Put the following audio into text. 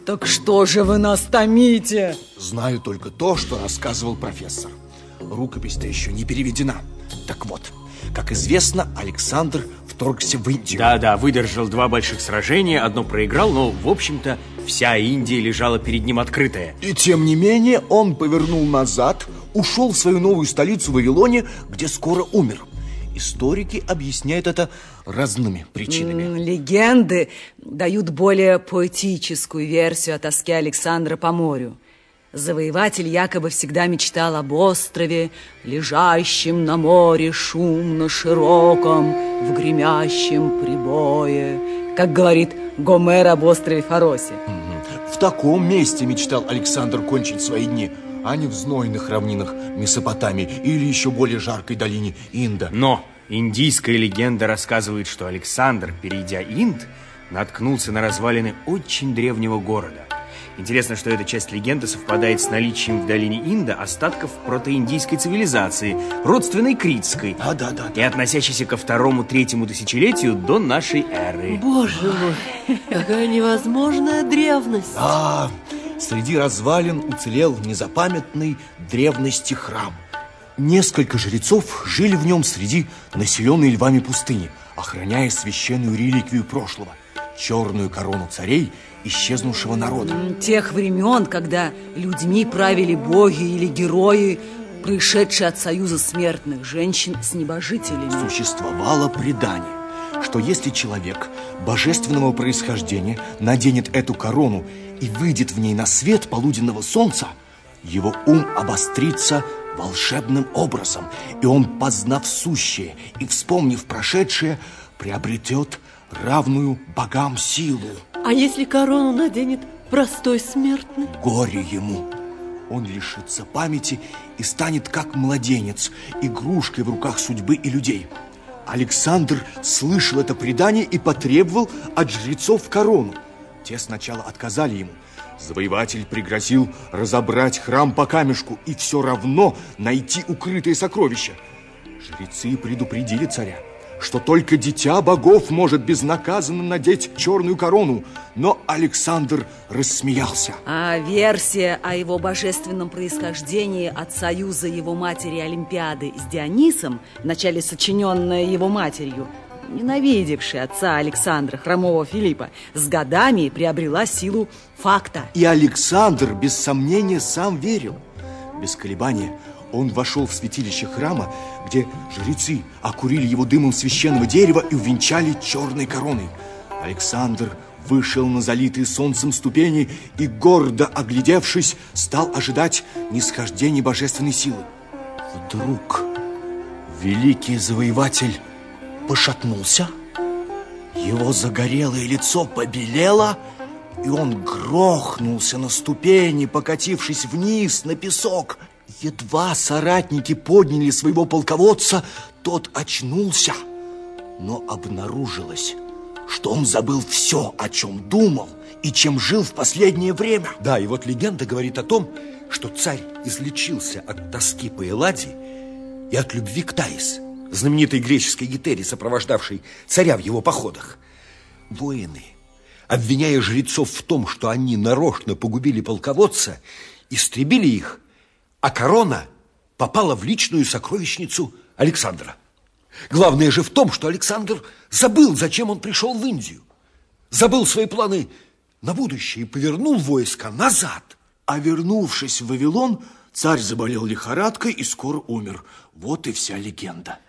Так что же вы нас томите? Знаю только то, что рассказывал профессор. Рукопись-то еще не переведена. Так вот, как известно, Александр вторгся в Индию. Да, выдержал 2 больших сражения, одно проиграл, но, в общем-то, вся Индия лежала перед ним открытая. И тем не менее, он повернул назад, ушел в свою новую столицу Вавилоне, где скоро умер. Историки объясняют это разными причинами. Легенды дают более поэтическую версию о тоске Александра по морю. Завоеватель якобы всегда мечтал об острове, лежащем на море шумно широком, в гремящем прибое, как говорит Гомер об острове Фаросе. В таком месте мечтал Александр кончить свои дни, а не в знойных равнинах Месопотамии или еще более жаркой долине Инда. Но индийская легенда рассказывает, что Александр, перейдя Инд, наткнулся на развалины очень древнего города. Интересно, что эта часть легенды совпадает с наличием в долине Инда остатков протоиндийской цивилизации, родственной критской, да. и относящейся ко 2-3 тысячелетию до нашей эры. Боже мой, какая невозможная древность. Да, среди развалин уцелел незапамятный древности храм. Несколько жрецов жили в нем среди населенной львами пустыни, охраняя священную реликвию прошлого – черную корону царей исчезнувшего народа. Тех времен, когда людьми правили боги или герои, пришедшие от союза смертных женщин с небожителями. Существовало предание, что если человек божественного происхождения наденет эту корону и выйдет в ней на свет полуденного солнца, его ум обострится волшебным образом, и он, познав сущее и вспомнив прошедшее, приобретет равную богам силу. А если корону наденет простой смертный? Горе ему. Он лишится памяти и станет как младенец, игрушкой в руках судьбы и людей. Александр слышал это предание и потребовал от жрецов корону. Те сначала отказали ему. Завоеватель пригрозил разобрать храм по камешку и все равно найти укрытые сокровища. Жрецы предупредили царя, что только дитя богов может безнаказанно надеть черную корону, но Александр рассмеялся. А версия о его божественном происхождении от союза его матери Олимпиады с Дионисом, вначале сочиненная его матерью, ненавидевшей отца Александра, хромого Филиппа, с годами приобрела силу факта. И Александр, без сомнения, сам верил. Без колебания он вошел в святилище храма, где жрецы окурили его дымом священного дерева и увенчали черной короной. Александр вышел на залитые солнцем ступени и, гордо оглядевшись, стал ожидать нисхождения божественной силы. Вдруг великий завоеватель пошатнулся, его загорелое лицо побелело, и он грохнулся на ступени, покатившись вниз на песок. Едва соратники подняли своего полководца, тот очнулся, но обнаружилось, что он забыл все, о чем думал и чем жил в последнее время. Да, и вот легенда говорит о том, что царь излечился от тоски по Элладе и от любви к Таис, знаменитой греческой гетере, сопровождавшей царя в его походах. Воины, обвиняя жрецов в том, что они нарочно погубили полководца, истребили их, а корона попала в личную сокровищницу Александра. Главное же в том, что Александр забыл, зачем он пришел в Индию. Забыл свои планы на будущее и повернул войско назад. А вернувшись в Вавилон, царь заболел лихорадкой и скоро умер. Вот и вся легенда.